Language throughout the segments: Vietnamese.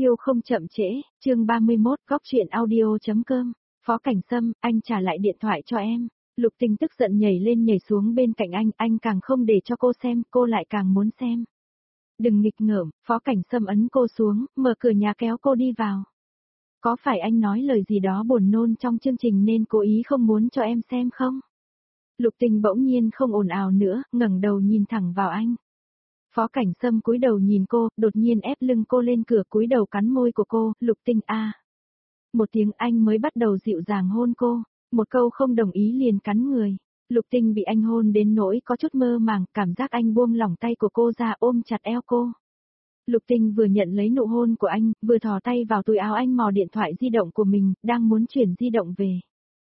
Yêu không chậm trễ, chương 31, góc truyện audio.com. Phó Cảnh Sâm, anh trả lại điện thoại cho em. Lục Tình tức giận nhảy lên nhảy xuống bên cạnh anh càng không để cho cô xem, cô lại càng muốn xem. Đừng nghịch ngợm, Phó Cảnh Sâm ấn cô xuống, mở cửa nhà kéo cô đi vào. Có phải anh nói lời gì đó buồn nôn trong chương trình nên cố ý không muốn cho em xem không? Lục Tình bỗng nhiên không ồn ào nữa, ngẩng đầu nhìn thẳng vào anh. Phó Cảnh Sâm cúi đầu nhìn cô, đột nhiên ép lưng cô lên cửa, cúi đầu cắn môi của cô, Lục Tình a. Một tiếng anh mới bắt đầu dịu dàng hôn cô, một câu không đồng ý liền cắn người. Lục Tình bị anh hôn đến nỗi có chút mơ màng, cảm giác anh buông lỏng tay của cô ra ôm chặt eo cô. Lục Tình vừa nhận lấy nụ hôn của anh, vừa thò tay vào túi áo anh mò điện thoại di động của mình, đang muốn chuyển di động về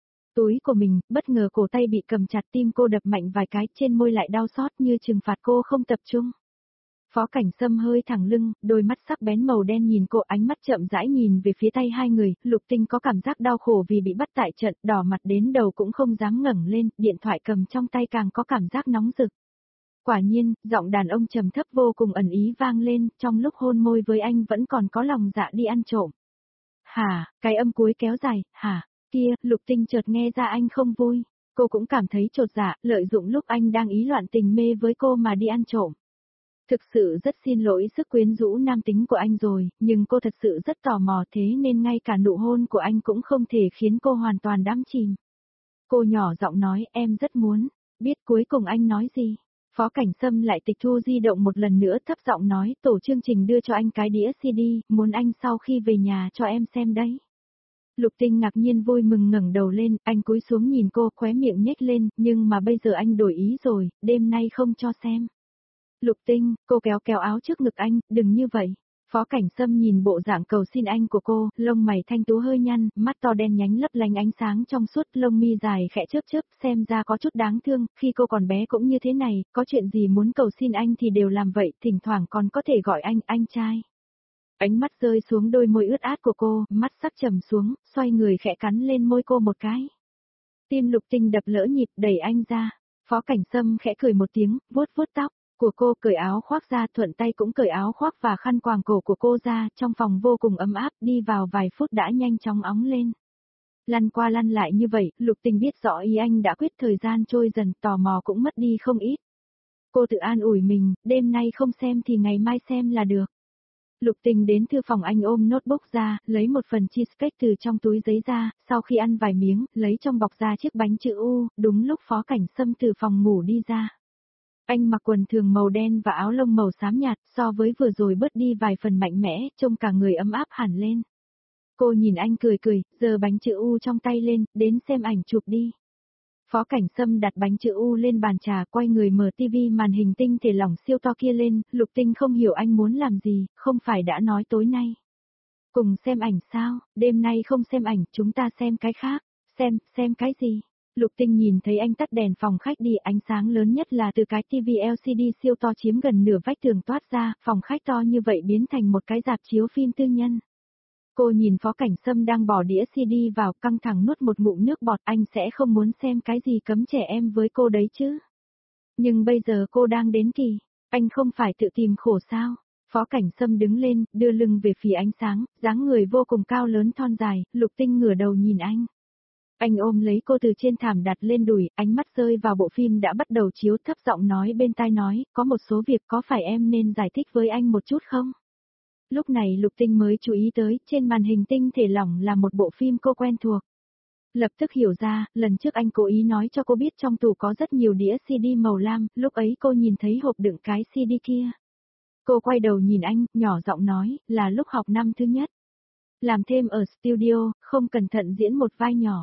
túi của mình, bất ngờ cổ tay bị cầm chặt, tim cô đập mạnh vài cái, trên môi lại đau xót như trừng phạt cô không tập trung. Phó Cảnh Sâm hơi thẳng lưng, đôi mắt sắc bén màu đen nhìn cô, ánh mắt chậm rãi nhìn về phía tay hai người, Lục Tình có cảm giác đau khổ vì bị bắt tại trận, đỏ mặt đến đầu cũng không dám ngẩng lên, điện thoại cầm trong tay càng có cảm giác nóng rực. Quả nhiên, giọng đàn ông trầm thấp vô cùng ẩn ý vang lên, trong lúc hôn môi với anh vẫn còn có lòng dạ đi ăn trộm. Hả, cái âm cuối kéo dài, hả, kia, Lục Tình chợt nghe ra anh không vui, cô cũng cảm thấy chột dạ, lợi dụng lúc anh đang ý loạn tình mê với cô mà đi ăn trộm. Thực sự rất xin lỗi sức quyến rũ nam tính của anh rồi, nhưng cô thật sự rất tò mò, thế nên ngay cả nụ hôn của anh cũng không thể khiến cô hoàn toàn đắm chìm. Cô nhỏ giọng nói, em rất muốn biết cuối cùng anh nói gì. Phó Cảnh Sâm lại tịch thu di động một lần nữa, thấp giọng nói, tổ chương trình đưa cho anh cái đĩa CD, muốn anh sau khi về nhà cho em xem đấy. Lục Tình ngạc nhiên vui mừng ngẩng đầu lên, anh cúi xuống nhìn cô, khóe miệng nhếch lên, nhưng mà bây giờ anh đổi ý rồi, đêm nay không cho xem. Lục Tình, cô kéo kéo áo trước ngực anh, đừng như vậy. Phó Cảnh Sâm nhìn bộ dạng cầu xin anh của cô, lông mày thanh tú hơi nhăn, mắt to đen nhánh lấp lánh ánh sáng trong suốt, lông mi dài khẽ chớp chớp, xem ra có chút đáng thương, khi cô còn bé cũng như thế này, có chuyện gì muốn cầu xin anh thì đều làm vậy, thỉnh thoảng còn có thể gọi anh trai. Ánh mắt rơi xuống đôi môi ướt át của cô, mắt sắc trầm xuống, xoay người khẽ cắn lên môi cô một cái. Tim Lục Tình đập lỡ nhịp, đẩy anh ra. Phó Cảnh Sâm khẽ cười một tiếng, vuốt vuốt tóc của cô, cởi áo khoác ra, thuận tay cũng cởi áo khoác và khăn quàng cổ của cô ra, trong phòng vô cùng ấm áp, đi vào vài phút đã nhanh chóng óng lên. Lăn qua lăn lại như vậy, Lục Tình biết rõ ý anh đã quyết, thời gian trôi dần, tò mò cũng mất đi không ít. Cô tự an ủi mình, đêm nay không xem thì ngày mai xem là được. Lục Tình đến thư phòng anh ôm notebook ra, lấy một phần cheesecake từ trong túi giấy ra, sau khi ăn vài miếng, lấy trong bọc ra chiếc bánh chữ U, đúng lúc Phó Cảnh Sâm từ phòng ngủ đi ra. Anh mặc quần thường màu đen và áo lông màu xám nhạt, so với vừa rồi bớt đi vài phần mạnh mẽ, trông cả người ấm áp hẳn lên. Cô nhìn anh cười cười, giơ bánh chữ U trong tay lên, đến xem ảnh chụp đi. Phó Cảnh Sâm đặt bánh chữ U lên bàn trà, quay người mở tivi màn hình tinh thể lỏng siêu to kia lên, Lục Tình không hiểu anh muốn làm gì, không phải đã nói tối nay cùng xem ảnh sao, đêm nay không xem ảnh, chúng ta xem cái khác. Xem cái gì? Lục Tình nhìn thấy anh tắt đèn phòng khách đi, ánh sáng lớn nhất là từ cái tivi LCD siêu to chiếm gần nửa vách tường toát ra, phòng khách to như vậy biến thành một cái rạp chiếu phim tư nhân. Cô nhìn Phó Cảnh Sâm đang bỏ đĩa CD vào, căng thẳng nuốt một ngụm nước bọt, anh sẽ không muốn xem cái gì cấm trẻ em với cô đấy chứ. Nhưng bây giờ cô đang đến kỳ, anh không phải tự tìm khổ sao? Phó Cảnh Sâm đứng lên, đưa lưng về phía ánh sáng, dáng người vô cùng cao lớn thon dài, Lục Tình ngửa đầu nhìn anh. Anh ôm lấy cô từ trên thảm đặt lên đùi, ánh mắt rơi vào bộ phim đã bắt đầu chiếu, thấp giọng nói bên tai nói, có một số việc có phải em nên giải thích với anh một chút không? Lúc này Lục Tình mới chú ý tới, trên màn hình tinh thể lỏng là một bộ phim cô quen thuộc. Lập tức hiểu ra, lần trước anh cố ý nói cho cô biết trong tủ có rất nhiều đĩa CD màu lam, lúc ấy cô nhìn thấy hộp đựng cái CD kia. Cô quay đầu nhìn anh, nhỏ giọng nói, là lúc học năm thứ nhất. Làm thêm ở studio, không cẩn thận diễn một vai nhỏ.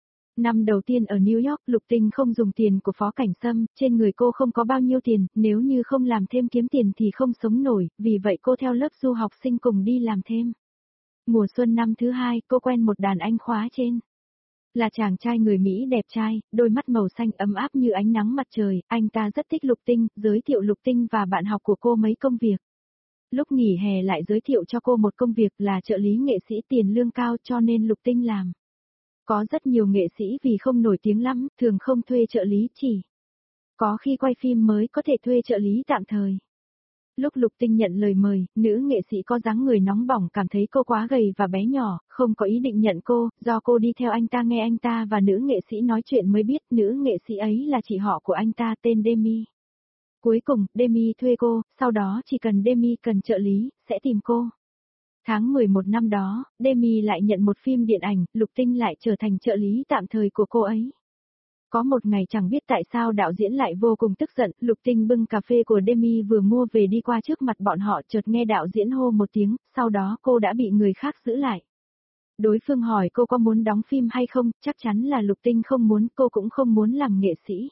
Năm đầu tiên ở New York, Lục Tình không dùng tiền của Phó Cảnh Sâm, trên người cô không có bao nhiêu tiền, nếu như không làm thêm kiếm tiền thì không sống nổi, vì vậy cô theo lớp du học sinh cùng đi làm thêm. Mùa xuân năm thứ hai, cô quen một đàn anh khóa trên. Là chàng trai người Mỹ đẹp trai, đôi mắt màu xanh ấm áp như ánh nắng mặt trời, anh ta rất thích Lục Tình, giới thiệu Lục Tình và bạn học của cô mấy công việc. Lúc nghỉ hè lại giới thiệu cho cô một công việc là trợ lý nghệ sĩ, tiền lương cao cho nên Lục Tình làm. Có rất nhiều nghệ sĩ vì không nổi tiếng lắm, thường không thuê trợ lý, chỉ có khi quay phim mới có thể thuê trợ lý tạm thời. Lúc Lục Tinh nhận lời mời, nữ nghệ sĩ có dáng người nóng bỏng cảm thấy cô quá gầy và bé nhỏ, không có ý định nhận cô, do cô đi theo anh ta nghe anh ta và nữ nghệ sĩ nói chuyện mới biết nữ nghệ sĩ ấy là chị họ của anh ta tên Demi. Cuối cùng, Demi thuê cô, sau đó chỉ cần Demi cần trợ lý, sẽ tìm cô. Tháng 11 năm đó, Demi lại nhận một phim điện ảnh, Lục Tinh lại trở thành trợ lý tạm thời của cô ấy. Có một ngày chẳng biết tại sao đạo diễn lại vô cùng tức giận, Lục Tinh bưng cà phê của Demi vừa mua về đi qua trước mặt bọn họ chợt nghe đạo diễn hô một tiếng, sau đó cô đã bị người khác giữ lại. Đối phương hỏi cô có muốn đóng phim hay không, chắc chắn là Lục Tinh không muốn, cô cũng không muốn làm nghệ sĩ.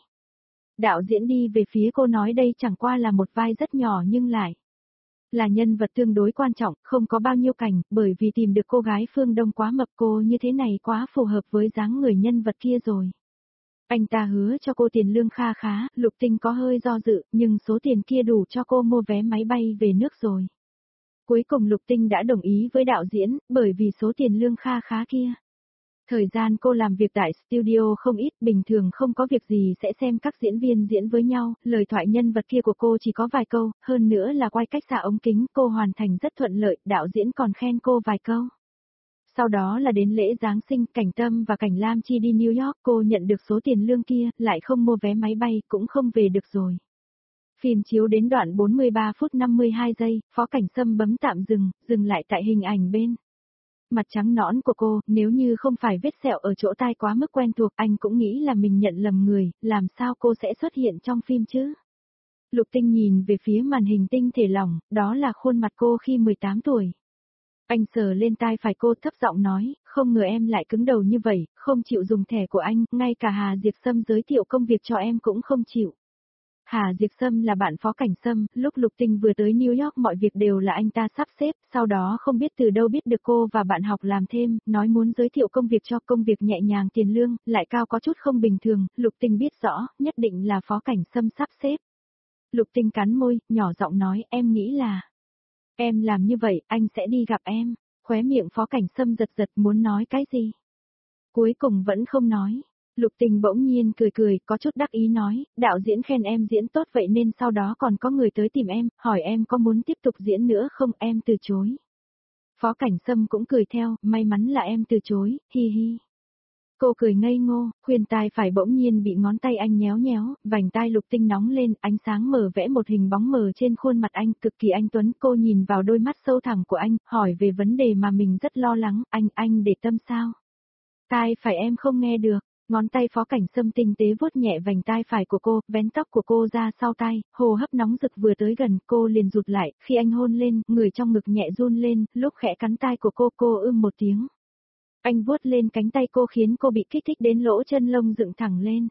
Đạo diễn đi về phía cô nói đây chẳng qua là một vai rất nhỏ nhưng lại là nhân vật tương đối quan trọng, không có bao nhiêu cảnh, bởi vì tìm được cô gái phương Đông quá mập cô như thế này quá phù hợp với dáng người nhân vật kia rồi. Anh ta hứa cho cô tiền lương kha khá, Lục Tinh có hơi do dự, nhưng số tiền kia đủ cho cô mua vé máy bay về nước rồi. Cuối cùng Lục Tinh đã đồng ý với đạo diễn, bởi vì số tiền lương kha khá kia. Thời gian cô làm việc tại studio không ít, bình thường không có việc gì sẽ xem các diễn viên diễn với nhau, lời thoại nhân vật kia của cô chỉ có vài câu, hơn nữa là quay cách xa ống kính, cô hoàn thành rất thuận lợi, đạo diễn còn khen cô vài câu. Sau đó là đến lễ Giáng sinh, Cảnh Tâm và Cảnh Lam Chi đi New York, cô nhận được số tiền lương kia, lại không mua vé máy bay, cũng không về được rồi. Phim chiếu đến đoạn 43 phút 52 giây, Phó Cảnh Sâm bấm tạm dừng, dừng lại tại hình ảnh bên. Mặt trắng nõn của cô, nếu như không phải vết sẹo ở chỗ tai quá mức quen thuộc, anh cũng nghĩ là mình nhận lầm người, làm sao cô sẽ xuất hiện trong phim chứ? Lục Tinh nhìn về phía màn hình tinh thể lỏng, đó là khuôn mặt cô khi 18 tuổi. Anh sờ lên tai phải cô thấp giọng nói, không ngờ em lại cứng đầu như vậy, không chịu dùng thẻ của anh, ngay cả Hà Diệp Sâm giới thiệu công việc cho em cũng không chịu. Hà Diệp Sâm là bạn Phó Cảnh Sâm, lúc Lục Tinh vừa tới New York mọi việc đều là anh ta sắp xếp, sau đó không biết từ đâu biết được cô và bạn học làm thêm, nói muốn giới thiệu công việc cho công việc nhẹ nhàng tiền lương, lại cao có chút không bình thường, Lục Tinh biết rõ, nhất định là Phó Cảnh Sâm sắp xếp. Lục Tinh cắn môi, nhỏ giọng nói, em nghĩ là em làm như vậy, anh sẽ đi gặp em. Khóe miệng Phó Cảnh Sâm giật giật muốn nói cái gì. Cuối cùng vẫn không nói. Lục Tình bỗng nhiên cười cười, có chút đắc ý nói, đạo diễn khen em diễn tốt vậy nên sau đó còn có người tới tìm em, hỏi em có muốn tiếp tục diễn nữa không, em từ chối. Phó Cảnh Sâm cũng cười theo, may mắn là em từ chối, hi hi. Cô cười ngây ngô, khuyên tai phải bỗng nhiên bị ngón tay anh nhéo nhéo, vành tai Lục Tinh nóng lên, ánh sáng mờ vẽ một hình bóng mờ trên khuôn mặt anh, cực kỳ anh tuấn, cô nhìn vào đôi mắt sâu thẳm của anh, hỏi về vấn đề mà mình rất lo lắng, anh để tâm sao? Tai phải em không nghe được, ngón tay Phó Cảnh Sâm tinh tế vuốt nhẹ vành tai phải của cô, vén tóc của cô ra sau tai, hô hấp nóng rực vừa tới gần, cô liền rụt lại, khi anh hôn lên, người trong ngực nhẹ run lên, lúc khẽ cắn tai của cô một tiếng. Anh vuốt lên cánh tay cô khiến cô bị kích thích đến lỗ chân lông dựng thẳng lên.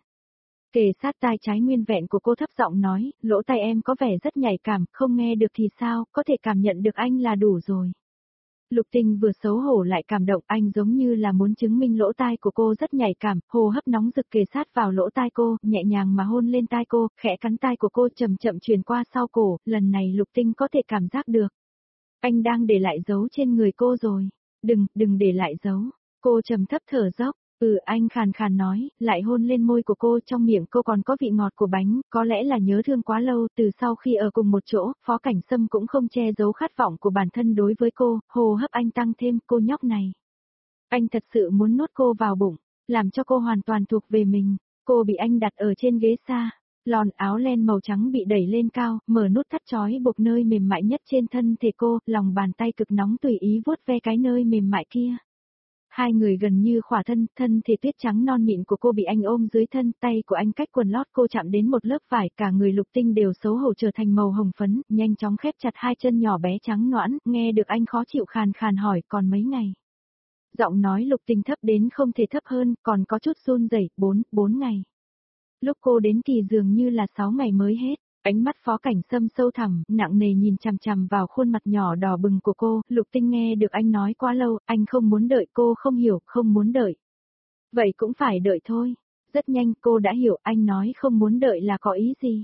Kề sát tai trái nguyên vẹn của cô thấp giọng nói, lỗ tai em có vẻ rất nhạy cảm, không nghe được thì sao, có thể cảm nhận được anh là đủ rồi. Lục Tinh vừa xấu hổ lại cảm động, anh giống như là muốn chứng minh lỗ tai của cô rất nhạy cảm, hô hấp nóng rực kề sát vào lỗ tai cô, nhẹ nhàng mà hôn lên tai cô, khẽ cắn tai của cô chậm chậm truyền qua sau cổ, lần này Lục Tinh có thể cảm giác được. Anh đang để lại dấu trên người cô rồi. Đừng để lại dấu. Cô trầm thấp thở dốc, anh khàn khàn nói, lại hôn lên môi của cô, trong miệng cô còn có vị ngọt của bánh, có lẽ là nhớ thương quá lâu, từ sau khi ở cùng một chỗ, Phó Cảnh Sâm cũng không che giấu khát vọng của bản thân đối với cô, hô hấp anh tăng thêm, cô nhóc này. Anh thật sự muốn nuốt cô vào bụng, làm cho cô hoàn toàn thuộc về mình, cô bị anh đặt ở trên ghế xa. Lọn áo len màu trắng bị đẩy lên cao, mở nút thắt trói buộc nơi mềm mại nhất trên thân thể cô, lòng bàn tay cực nóng tùy ý vuốt ve cái nơi mềm mại kia. Hai người gần như khỏa thân, thân thể tuyết trắng non mịn của cô bị anh ôm dưới thân, tay của anh cách quần lót cô chạm đến một lớp vải, cả người Lục Tinh đều xấu hổ trở thành màu hồng phấn, nhanh chóng khép chặt hai chân nhỏ bé trắng nõn, nghe được anh khó chịu khàn khàn hỏi còn mấy ngày. Giọng nói Lục Tinh thấp đến không thể thấp hơn, còn có chút run rẩy, 4 ngày. Lúc cô đến kỳ dường như là 6 ngày mới hết. Ánh mắt Phó Cảnh Sâm sâu thẳm, nặng nề nhìn chằm chằm vào khuôn mặt nhỏ đỏ bừng của cô, Lục Tinh nghe được anh nói quá lâu, anh không muốn đợi, cô không hiểu, không muốn đợi. Vậy cũng phải đợi thôi. Rất nhanh cô đã hiểu anh nói không muốn đợi là có ý gì.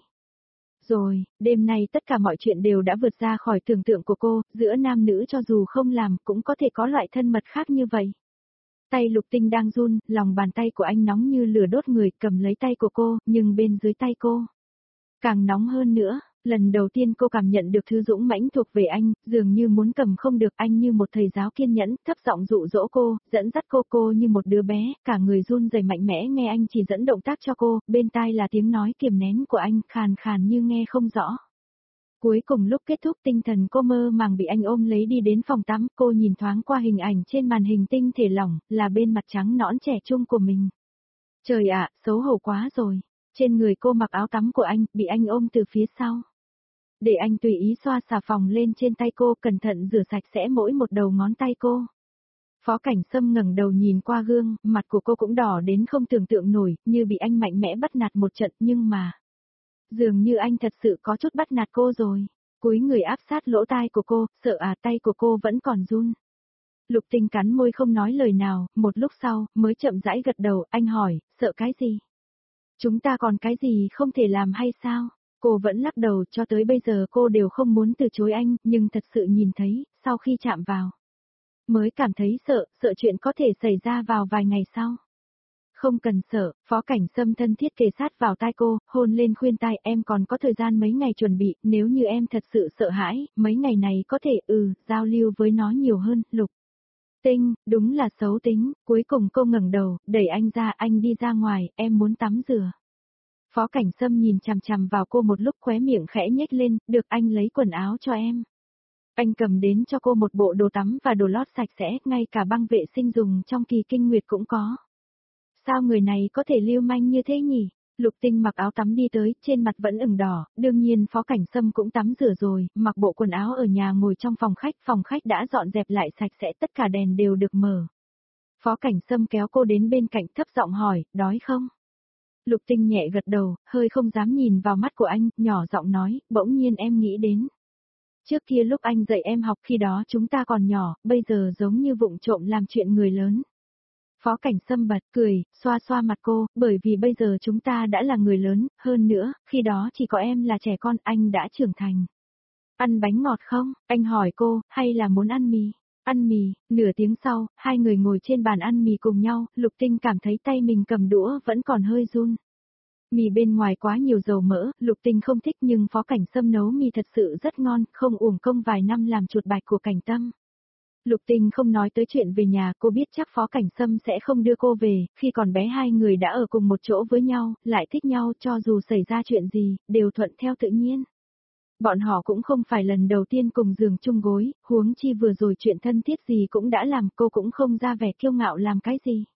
Rồi, đêm nay tất cả mọi chuyện đều đã vượt ra khỏi tưởng tượng của cô, giữa nam nữ cho dù không làm cũng có thể có loại thân mật khác như vậy. Tay Lục Tinh đang run, lòng bàn tay của anh nóng như lửa đốt người, cầm lấy tay của cô, nhưng bên dưới tay cô càng nóng hơn nữa, Lần đầu tiên cô cảm nhận được thứ dũng mãnh thuộc về anh, dường như muốn cầm không được, anh như một thầy giáo kiên nhẫn, thấp giọng dụ dỗ cô, dẫn dắt cô như một đứa bé, cả người run rẩy mạnh mẽ nghe anh chỉ dẫn động tác cho cô, bên tai là tiếng nói kiềm nén của anh, khàn khàn như nghe không rõ. Cuối cùng lúc kết thúc tinh thần cô mơ màng bị anh ôm lấy đi đến phòng tắm, cô nhìn thoáng qua hình ảnh trên màn hình tinh thể lỏng, là bên mặt trắng nõn trẻ trung của mình. Trời ạ, xấu hổ quá rồi. Trên người cô mặc áo tắm của anh, bị anh ôm từ phía sau. Để anh tùy ý xoa xà phòng lên trên tay cô, cẩn thận rửa sạch sẽ mỗi một đầu ngón tay cô. Phó Cảnh Sâm ngẩng đầu nhìn qua gương, mặt của cô cũng đỏ đến không tưởng tượng nổi, như bị anh mạnh mẽ bắt nạt một trận, nhưng mà dường như anh thật sự có chút bắt nạt cô rồi. Cúi người áp sát lỗ tai của cô, sợ tay của cô vẫn còn run. Lục Tinh cắn môi không nói lời nào, một lúc sau, mới chậm rãi gật đầu, anh hỏi, sợ cái gì? Chúng ta còn cái gì không thể làm hay sao? Cô vẫn lắc đầu, cho tới bây giờ cô đều không muốn từ chối anh, nhưng thật sự nhìn thấy, sau khi chạm vào, mới cảm thấy sợ chuyện có thể xảy ra vào vài ngày sau. Không cần sợ, Phó Cảnh Sâm thân thiết kề sát vào tai cô, hôn lên khuyên tai, em còn có thời gian mấy ngày chuẩn bị, nếu như em thật sự sợ hãi, mấy ngày này có thể, giao lưu với nó nhiều hơn, Lục Tinh, đúng là xấu tính, cuối cùng cô ngẩng đầu, đẩy anh ra, anh đi ra ngoài, em muốn tắm rửa. Phó Cảnh Sâm nhìn chằm chằm vào cô một lúc, khóe miệng khẽ nhếch lên, được, anh lấy quần áo cho em. Anh cầm đến cho cô một bộ đồ tắm và đồ lót sạch sẽ, ngay cả băng vệ sinh dùng trong kỳ kinh nguyệt cũng có. Sao người này có thể lưu manh như thế nhỉ? Lục Tinh mặc áo tắm đi tới, trên mặt vẫn ửng đỏ, đương nhiên Phó Cảnh Sâm cũng tắm rửa rồi, mặc bộ quần áo ở nhà ngồi trong phòng khách đã dọn dẹp lại sạch sẽ, tất cả đèn đều được mở. Phó Cảnh Sâm kéo cô đến bên cạnh, thấp giọng hỏi, đói không? Lục Tinh nhẹ gật đầu, hơi không dám nhìn vào mắt của anh, nhỏ giọng nói, bỗng nhiên em nghĩ đến. Trước kia lúc anh dạy em học khi đó chúng ta còn nhỏ, bây giờ giống như vụng trộm làm chuyện người lớn. Phó Cảnh Sâm bật cười, xoa xoa mặt cô, bởi vì bây giờ chúng ta đã là người lớn, hơn nữa, khi đó chỉ có em là trẻ con, anh đã trưởng thành. Ăn bánh ngọt không? Anh hỏi cô, hay là muốn ăn mì? Ăn mì, nửa tiếng sau, hai người ngồi trên bàn ăn mì cùng nhau, Lục Tinh cảm thấy tay mình cầm đũa vẫn còn hơi run. Mì bên ngoài quá nhiều dầu mỡ, Lục Tinh không thích nhưng Phó Cảnh Sâm nấu mì thật sự rất ngon, không uổng công vài năm làm chuột bạch của Cảnh Tâm. Lục Tinh không nói tới chuyện về nhà, cô biết chắc Phó Cảnh Sâm sẽ không đưa cô về, khi còn bé hai người đã ở cùng một chỗ với nhau, lại thích nhau, cho dù xảy ra chuyện gì, đều thuận theo tự nhiên. Bọn họ cũng không phải lần đầu tiên cùng giường chung gối, huống chi vừa rồi chuyện thân thiết gì cũng đã làm, cô cũng không ra vẻ kiêu ngạo làm cái gì.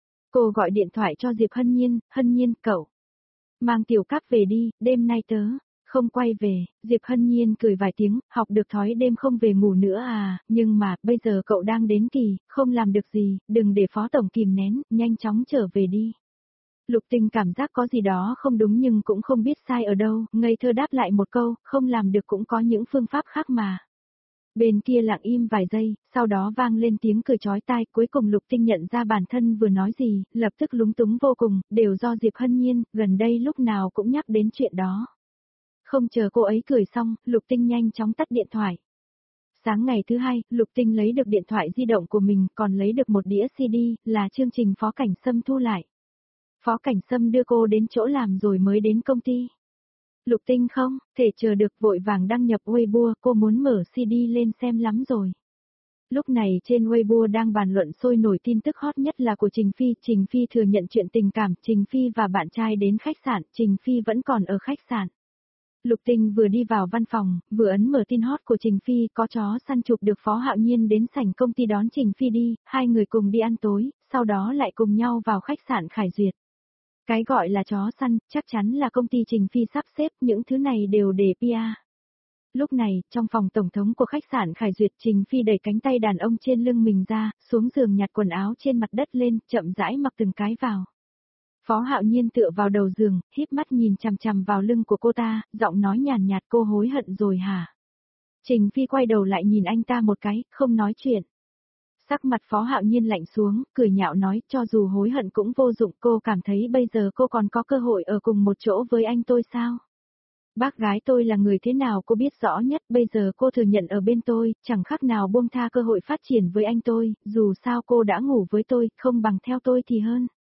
Cô gọi điện thoại cho Diệp Hân Nhiên, cậu mang Tiểu Cáp về đi, đêm nay tớ không quay về. Diệp Hân Nhiên cười vài tiếng, học được thói đêm không về ngủ nữa à, nhưng mà, bây giờ cậu đang đến kỳ, không làm được gì, đừng để Phó Tổng kìm nén, nhanh chóng trở về đi. Lục Tinh cảm giác có gì đó không đúng nhưng cũng không biết sai ở đâu, ngây thơ đáp lại một câu, không làm được cũng có những phương pháp khác mà. Bên kia lặng im vài giây, sau đó vang lên tiếng cười chói tai, cuối cùng Lục Tinh nhận ra bản thân vừa nói gì, lập tức lúng túng vô cùng, đều do Diệp Hân Nhiên, gần đây lúc nào cũng nhắc đến chuyện đó. Không chờ cô ấy cười xong, Lục Tinh nhanh chóng tắt điện thoại. Sáng ngày thứ hai, Lục Tinh lấy được điện thoại di động của mình, còn lấy được một đĩa CD, là chương trình Phó Cảnh Sâm thu lại. Phó Cảnh Sâm đưa cô đến chỗ làm rồi mới đến công ty. Lục Tinh không thể chờ được, vội vàng đăng nhập Weibo, cô muốn mở CD lên xem lắm rồi. Lúc này trên Weibo đang bàn luận sôi nổi tin tức hot nhất là của Trình Phi thừa nhận chuyện tình cảm, Trình Phi và bạn trai đến khách sạn, Trình Phi vẫn còn ở khách sạn. Lục Tinh vừa đi vào văn phòng, vừa ấn mở tin hot của Trình Phi, có chó săn chụp được Phó Hạo Nhiên đến sảnh công ty đón Trình Phi đi, hai người cùng đi ăn tối, sau đó lại cùng nhau vào khách sạn Khải Duyệt. Cái gọi là chó săn, chắc chắn là công ty Trình Phi sắp xếp, những thứ này đều để PR. Lúc này, trong phòng tổng thống của khách sạn Khải Duyệt, Trình Phi đẩy cánh tay đàn ông trên lưng mình ra, xuống giường nhặt quần áo trên mặt đất lên, chậm rãi mặc từng cái vào. Phó Hạo Nhiên tựa vào đầu giường, híp mắt nhìn chằm chằm vào lưng của cô ta, giọng nói nhàn nhạt, cô hối hận rồi hả? Trình Phi quay đầu lại nhìn anh ta một cái, không nói chuyện. Sắc mặt Phó Hạo Nhiên lạnh xuống, cười nhạo nói, cho dù hối hận cũng vô dụng, cô cảm thấy bây giờ cô còn có cơ hội ở cùng một chỗ với anh tôi sao? Bác gái tôi là người thế nào cô biết rõ nhất, bây giờ cô thừa nhận ở bên tôi, chẳng khác nào buông tha cơ hội phát triển với anh tôi, dù sao cô đã ngủ với tôi, không bằng theo tôi thì hơn.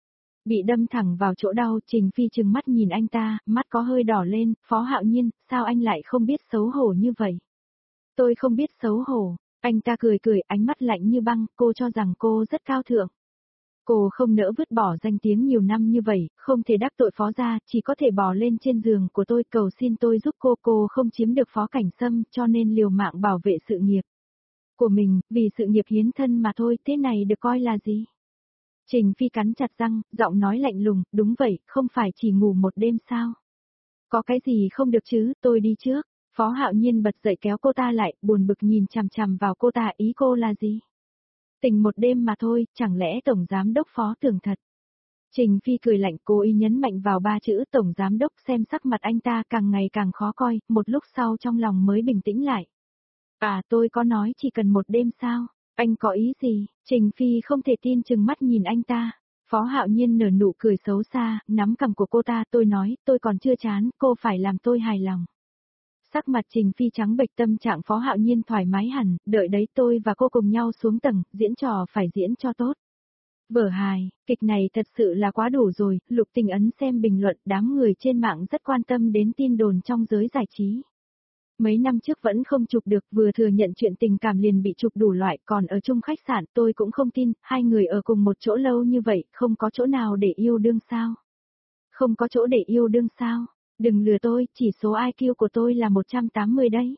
Bị đâm thẳng vào chỗ đau, Trình Phi trừng mắt nhìn anh ta, mắt có hơi đỏ lên, Phó Hạo Nhiên, sao anh lại không biết xấu hổ như vậy? Tôi không biết xấu hổ, anh ta cười cười, ánh mắt lạnh như băng, cô cho rằng cô rất cao thượng. Cô không nỡ vứt bỏ danh tiếng nhiều năm như vậy, không thể đắc tội Phó gia, chỉ có thể bò lên trên giường của tôi cầu xin tôi giúp cô không chiếm được Phó Cảnh Sâm cho nên liều mạng bảo vệ sự nghiệp của mình, vì sự nghiệp hiến thân mà thôi, thế này được coi là gì? Trình Phi cắn chặt răng, giọng nói lạnh lùng, đúng vậy, không phải chỉ ngủ một đêm sao? Có cái gì không được chứ, tôi đi trước. Phó Hạo Nhiên bật dậy kéo cô ta lại, buồn bực nhìn chằm chằm vào cô ta, ý cô là gì? Tình một đêm mà thôi, chẳng lẽ Tổng Giám Đốc Phó tưởng thật? Trình Phi cười lạnh, cố ý nhấn mạnh vào ba chữ Tổng Giám Đốc, xem sắc mặt anh ta càng ngày càng khó coi, một lúc sau trong lòng mới bình tĩnh lại. À, tôi có nói chỉ cần một đêm sao? Anh có ý gì? Trình Phi không thể tin chừng mắt nhìn anh ta. Phó Hạo Nhiên nở nụ cười xấu xa, nắm cằm của cô ta, tôi nói, tôi còn chưa chán, cô phải làm tôi hài lòng. Sắc mặt Trình Phi trắng bệch, tâm trạng Phó Hạo Nhiên thoải mái hẳn, đợi đấy tôi và cô cùng nhau xuống tầng, diễn trò phải diễn cho tốt. Vở hài, kịch này thật sự là quá đủ rồi, Lục Tình ấn xem bình luận, đám người trên mạng rất quan tâm đến tin đồn trong giới giải trí. Mấy năm trước vẫn không chụp được, vừa thừa nhận chuyện tình cảm liền bị chụp đủ loại, còn ở chung khách sạn tôi cũng không tin, hai người ở cùng một chỗ lâu như vậy, không có chỗ nào để yêu đương sao? Không có chỗ để yêu đương sao? Đừng lừa tôi, chỉ số IQ của tôi là 180 đấy.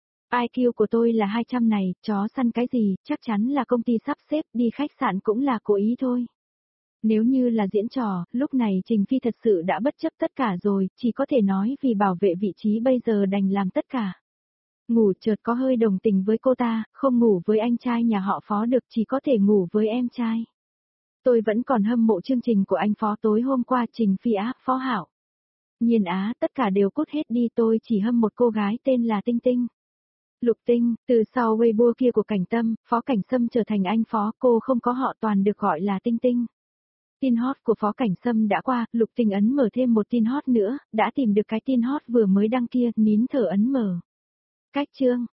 IQ của tôi là 200 này, chó săn cái gì, chắc chắn là công ty sắp xếp, đi khách sạn cũng là cố ý thôi. Nếu như là diễn trò, lúc này Trình Phi thật sự đã bất chấp tất cả rồi, chỉ có thể nói vì bảo vệ vị trí bây giờ đành làm tất cả. Ngủ chợt có hơi đồng tình với cô ta, không ngủ với anh trai nhà họ Phó được, chỉ có thể ngủ với em trai. Tôi vẫn còn hâm mộ chương trình của anh Phó tối hôm qua, Trình Phi á, Phó Hạo Nhiên á, tất cả đều cút hết đi, tôi chỉ hâm một cô gái tên là Tinh Tinh. Lục Tinh, từ sau Weibo kia của Cảnh Tâm, Phó Cảnh Sâm trở thành anh Phó, cô không có họ toàn được gọi là Tinh Tinh. Tin hot của Phó Cảnh Sâm đã qua, Lục Tình ấn mở thêm một tin hot nữa, đã tìm được cái tin hot vừa mới đăng kia, nín thở ấn mở. Cách chương